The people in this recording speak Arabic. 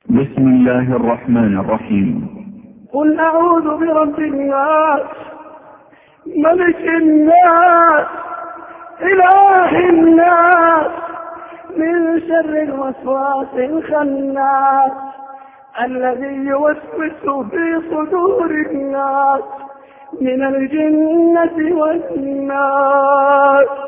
بسم الله الرحمن الرحيم. قل أعوذ برب الناس ملك الناس إله الناس من شر الوسواس الخناس الذي يوسوس في صدور الناس من الجنة والناس.